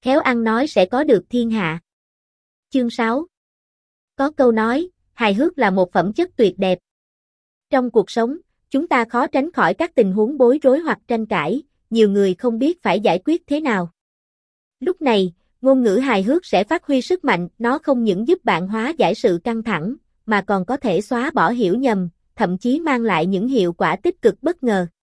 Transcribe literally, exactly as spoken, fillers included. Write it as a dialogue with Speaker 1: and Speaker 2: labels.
Speaker 1: khéo ăn nói sẽ có được thiên hạ. Chương sáu. Có câu nói, hài hước là một phẩm chất tuyệt đẹp. Trong cuộc sống, chúng ta khó tránh khỏi các tình huống bối rối hoặc tranh cãi, nhiều người không biết phải giải quyết thế nào. Lúc này, ngôn ngữ hài hước sẽ phát huy sức mạnh, nó không những giúp bạn hóa giải sự căng thẳng, mà còn có thể xóa bỏ hiểu nhầm, thậm chí mang lại những hiệu quả tích cực bất ngờ.